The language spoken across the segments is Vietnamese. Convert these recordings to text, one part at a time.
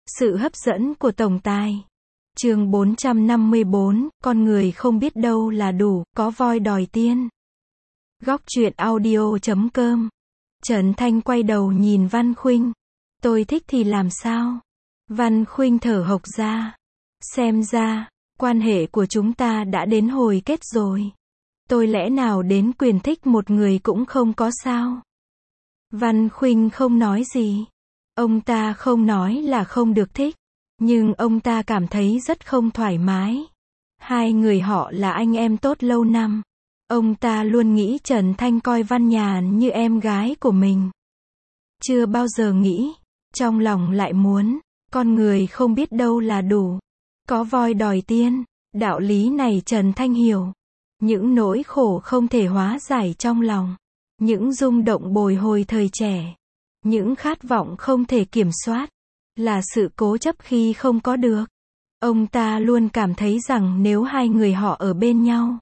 Sự hấp dẫn của tổng tài. Chương 454, con người không biết đâu là đủ, có voi đòi tiên. Góc truyện audio.com. Trần Thanh quay đầu nhìn Văn Khuynh. Tôi thích thì làm sao? Văn Khuynh thở hộc ra. Xem ra, quan hệ của chúng ta đã đến hồi kết rồi. Tôi lẽ nào đến quyền thích một người cũng không có sao? Văn Khuynh không nói gì. Ông ta không nói là không được thích, nhưng ông ta cảm thấy rất không thoải mái. Hai người họ là anh em tốt lâu năm. Ông ta luôn nghĩ Trần Thanh coi Văn Nhàn như em gái của mình. Chưa bao giờ nghĩ, trong lòng lại muốn, con người không biết đâu là đủ. Có voi đòi tiên, đạo lý này Trần Thanh hiểu. Những nỗi khổ không thể hóa giải trong lòng, những rung động bồi hồi thời trẻ, những khát vọng không thể kiểm soát, là sự cố chấp khi không có được. Ông ta luôn cảm thấy rằng nếu hai người họ ở bên nhau,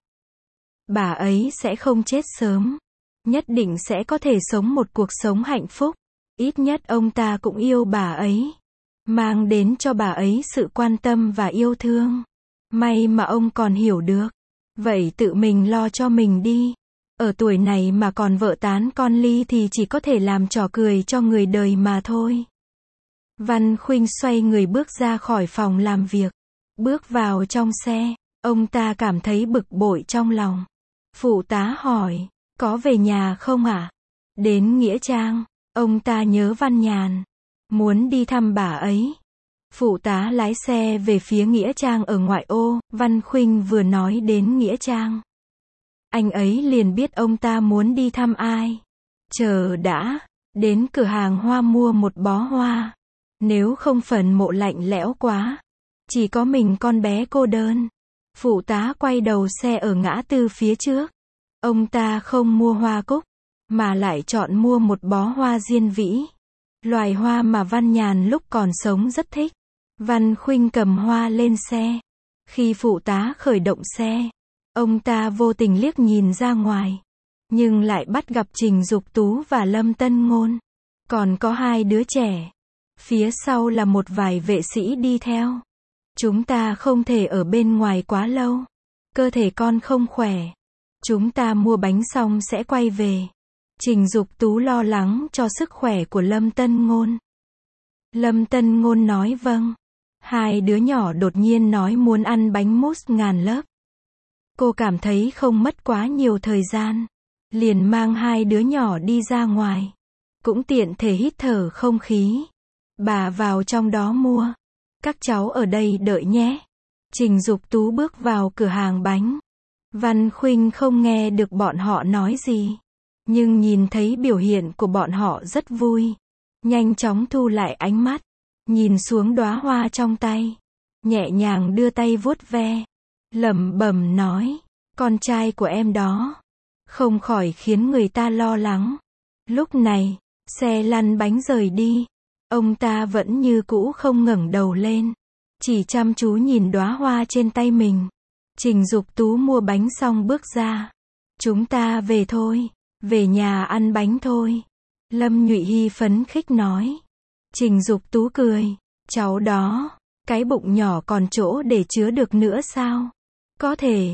bà ấy sẽ không chết sớm, nhất định sẽ có thể sống một cuộc sống hạnh phúc. Ít nhất ông ta cũng yêu bà ấy, mang đến cho bà ấy sự quan tâm và yêu thương. May mà ông còn hiểu được. Vậy tự mình lo cho mình đi. Ở tuổi này mà còn vợ tán con ly thì chỉ có thể làm trò cười cho người đời mà thôi. Văn Khuynh xoay người bước ra khỏi phòng làm việc. Bước vào trong xe, ông ta cảm thấy bực bội trong lòng. Phụ tá hỏi, có về nhà không ạ? Đến Nghĩa Trang, ông ta nhớ Văn Nhàn, muốn đi thăm bà ấy. Phụ tá lái xe về phía Nghĩa Trang ở ngoại ô. Văn Khuynh vừa nói đến Nghĩa Trang, anh ấy liền biết ông ta muốn đi thăm ai. Chờ đã, đến cửa hàng hoa mua một bó hoa. Nếu không phần mộ lạnh lẽo quá, chỉ có mình con bé cô đơn. Phụ tá quay đầu xe ở ngã tư phía trước. Ông ta không mua hoa cúc, mà lại chọn mua một bó hoa diên vĩ. Loài hoa mà Văn Nhàn lúc còn sống rất thích. Văn Khuynh cầm hoa lên xe. Khi phụ tá khởi động xe, ông ta vô tình liếc nhìn ra ngoài, nhưng lại bắt gặp Trình Dục Tú và Lâm Tân Ngôn. Còn có hai đứa trẻ. Phía sau là một vài vệ sĩ đi theo. Chúng ta không thể ở bên ngoài quá lâu. Cơ thể con không khỏe. Chúng ta mua bánh xong sẽ quay về. Trình Dục Tú lo lắng cho sức khỏe của Lâm Tân Ngôn. Lâm Tân Ngôn nói vâng. Hai đứa nhỏ đột nhiên nói muốn ăn bánh mousse ngàn lớp. Cô cảm thấy không mất quá nhiều thời gian, liền mang hai đứa nhỏ đi ra ngoài. Cũng tiện thể hít thở không khí. Bà vào trong đó mua. Các cháu ở đây đợi nhé. Trình Dục Tú bước vào cửa hàng bánh. Văn Khuynh không nghe được bọn họ nói gì, nhưng nhìn thấy biểu hiện của bọn họ rất vui. Nhanh chóng thu lại ánh mắt, nhìn xuống đóa hoa trong tay, nhẹ nhàng đưa tay vuốt ve, lẩm bẩm nói, con trai của em đó. Không khỏi khiến người ta lo lắng. Lúc này, xe lăn bánh rời đi. Ông ta vẫn như cũ không ngẩng đầu lên, chỉ chăm chú nhìn đóa hoa trên tay mình. Trình Dục Tú mua bánh xong bước ra. Chúng ta về thôi, về nhà ăn bánh thôi. Lâm Nhụy Hy phấn khích nói. Trình Dục Tú cười, cháu đó, cái bụng nhỏ còn chỗ để chứa được nữa sao? Có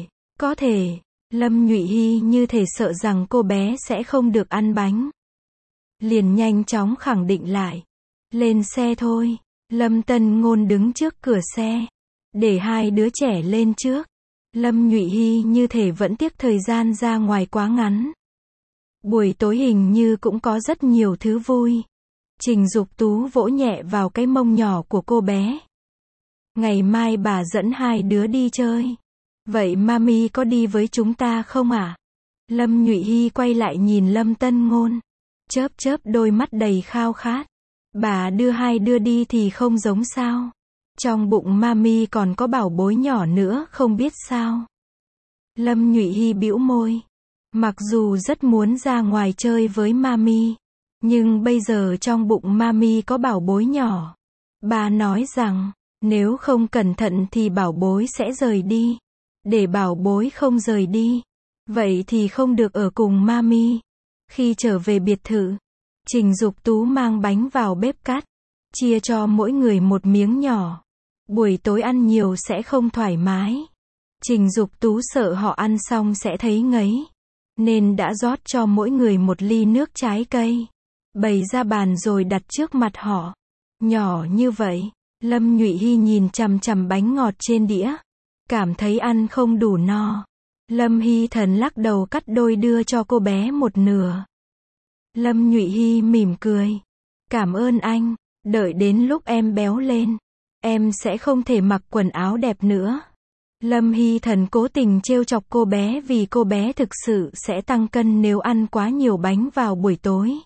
thể. Lâm Nhụy Hy như thể sợ rằng cô bé sẽ không được ăn bánh. Liền nhanh chóng khẳng định lại. Lên xe thôi. Lâm Tân Ngôn đứng trước cửa xe, để hai đứa trẻ lên trước. Lâm Nhụy Hy như thể vẫn tiếc thời gian ra ngoài quá ngắn. Buổi tối hình như cũng có rất nhiều thứ vui. Trình Dục Tú vỗ nhẹ vào cái mông nhỏ của cô bé. Ngày mai bà dẫn hai đứa đi chơi. Vậy mami có đi với chúng ta không ạ? Lâm Nhụy Hy quay lại nhìn Lâm Tân Ngôn, chớp chớp đôi mắt đầy khao khát. Bà đưa hai đứa đi thì không giống sao? Trong bụng mami còn có bảo bối nhỏ nữa không biết sao? Lâm Nhụy Hy bĩu môi. Mặc dù rất muốn ra ngoài chơi với mami, nhưng bây giờ trong bụng mami có bảo bối nhỏ. Bà nói rằng, nếu không cẩn thận thì bảo bối sẽ rời đi. Để bảo bối không rời đi, vậy thì không được ở cùng mami. Khi trở về biệt thự, Trình Dục Tú mang bánh vào bếp cắt. chia cho mỗi người một miếng nhỏ. Buổi tối ăn nhiều sẽ không thoải mái. Trình Dục Tú sợ họ ăn xong sẽ thấy ngấy, nên đã rót cho mỗi người một ly nước trái cây, bày ra bàn rồi đặt trước mặt họ. Nhỏ như vậy, Lâm Nhụy Hy nhìn chằm chằm bánh ngọt trên đĩa, cảm thấy ăn không đủ no. Lâm Hy Thần lắc đầu cắt đôi đưa cho cô bé một nửa. Lâm Nhụy Hy mỉm cười. Cảm ơn anh, đợi đến lúc em béo lên, em sẽ không thể mặc quần áo đẹp nữa. Lâm Hy Thần cố tình trêu chọc cô bé vì cô bé thực sự sẽ tăng cân nếu ăn quá nhiều bánh vào buổi tối.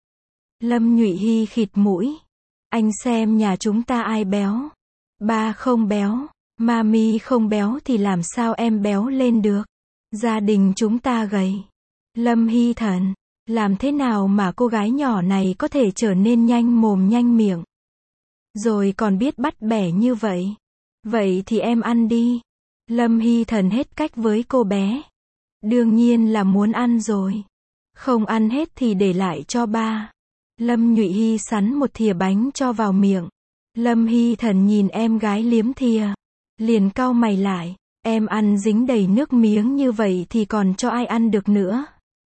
Lâm Nhụy Hy khịt mũi. Anh xem nhà chúng ta ai béo. Ba không béo, mami không béo thì làm sao em béo lên được. Gia đình chúng ta gầy. Lâm Hy Thần, làm thế nào mà cô gái nhỏ này có thể trở nên nhanh mồm nhanh miệng, rồi còn biết bắt bẻ như vậy. Vậy thì em ăn đi. Lâm Hy Thần hết cách với cô bé. Đương nhiên là muốn ăn rồi. Không ăn hết thì để lại cho ba. Lâm Nhụy Hy sắn một thìa bánh cho vào miệng. Lâm Hy Thần nhìn em gái liếm thìa, liền cau mày lại. Em ăn dính đầy nước miếng như vậy thì còn cho ai ăn được nữa.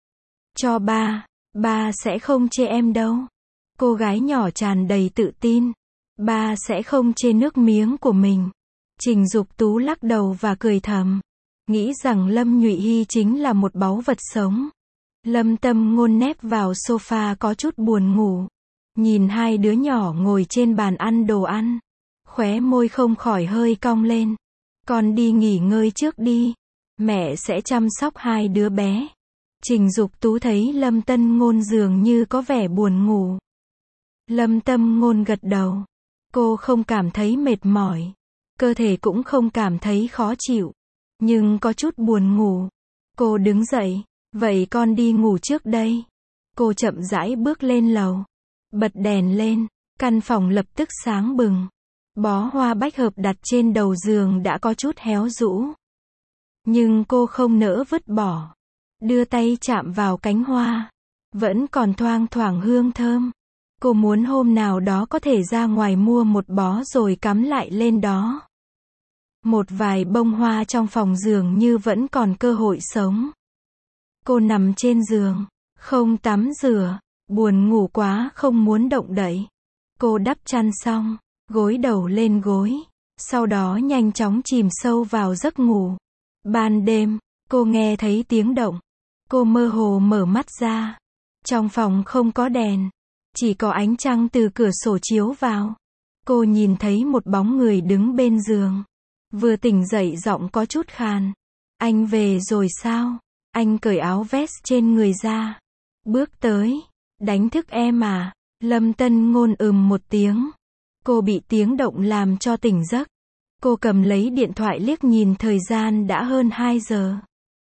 Cho ba, ba sẽ không chê em đâu. Cô gái nhỏ tràn đầy tự tin. Ba sẽ không chê nước miếng của mình. Trình Dục Tú lắc đầu và cười thầm, nghĩ rằng Lâm Nhụy Hy chính là một báu vật sống. Lâm Tâm Ngôn nép vào sofa có chút buồn ngủ, nhìn hai đứa nhỏ ngồi trên bàn ăn đồ ăn, khóe môi không khỏi hơi cong lên. Con đi nghỉ ngơi trước đi, mẹ sẽ chăm sóc hai đứa bé. Trình Dục Tú thấy Lâm Tân Ngôn dường như có vẻ buồn ngủ. Lâm Tâm Ngôn gật đầu. Cô không cảm thấy mệt mỏi, cơ thể cũng không cảm thấy khó chịu, nhưng có chút buồn ngủ. Cô đứng dậy. Vậy con đi ngủ trước đây. Cô chậm rãi bước lên lầu, bật đèn lên, căn phòng lập tức sáng bừng. Bó hoa bách hợp đặt trên đầu giường đã có chút héo rũ, nhưng cô không nỡ vứt bỏ. Đưa tay chạm vào cánh hoa, vẫn còn thoang thoảng hương thơm. Cô muốn hôm nào đó có thể ra ngoài mua một bó rồi cắm lại lên đó. Một vài bông hoa trong phòng dường như vẫn còn cơ hội sống. Cô nằm trên giường, không tắm rửa, buồn ngủ quá không muốn động đậy. Cô đắp chăn xong, gối đầu lên gối, sau đó nhanh chóng chìm sâu vào giấc ngủ. Ban đêm, cô nghe thấy tiếng động. Cô mơ hồ mở mắt ra. Trong phòng không có đèn, chỉ có ánh trăng từ cửa sổ chiếu vào. Cô nhìn thấy một bóng người đứng bên giường. Vừa tỉnh dậy giọng có chút khàn. Anh về rồi sao? Anh cởi áo vest trên người ra, bước tới. Đánh thức em à? Lâm Tân Ngôn một tiếng. Cô bị tiếng động làm cho tỉnh giấc. Cô cầm lấy điện thoại liếc nhìn thời gian đã hơn 2 giờ.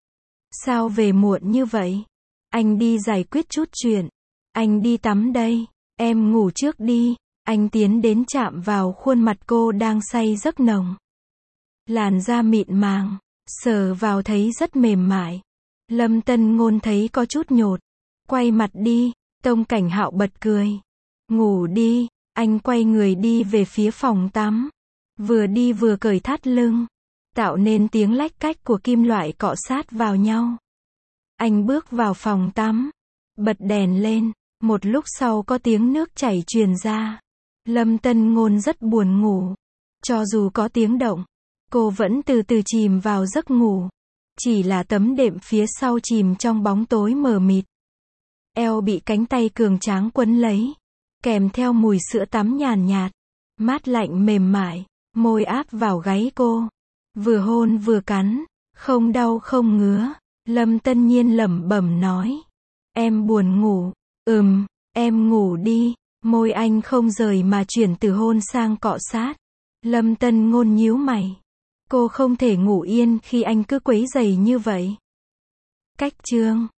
Sao về muộn như vậy? Anh đi giải quyết chút chuyện. Anh đi tắm đây. Em ngủ trước đi. Anh tiến đến chạm vào khuôn mặt cô đang say giấc nồng. Làn da mịn màng, sờ vào thấy rất mềm mại. Lâm Tân Ngôn thấy có chút nhột. Quay mặt đi. Tông Cảnh Hạo bật cười. Ngủ đi. Anh quay người đi về phía phòng tắm. Vừa đi vừa cởi thắt lưng, tạo nên tiếng lách cách của kim loại cọ sát vào nhau. Anh bước vào phòng tắm, bật đèn lên. Một lúc sau có tiếng nước chảy truyền ra. Lâm Tân Ngôn rất buồn ngủ. Cho dù có tiếng động, cô vẫn từ từ chìm vào giấc ngủ. Chỉ là tấm đệm phía sau chìm trong bóng tối mờ mịt. Eo bị cánh tay cường tráng quấn lấy, kèm theo mùi sữa tắm nhàn nhạt, mát lạnh mềm mại. Môi áp vào gáy cô, vừa hôn vừa cắn, không đau không ngứa. Lâm Tân Nhiên lẩm bẩm nói. Em buồn ngủ. Em ngủ đi. Môi anh không rời mà chuyển từ hôn sang cọ sát. Lâm Tân Ngôn nhíu mày. Cô không thể ngủ yên khi anh cứ quấy rầy như vậy. Cách chương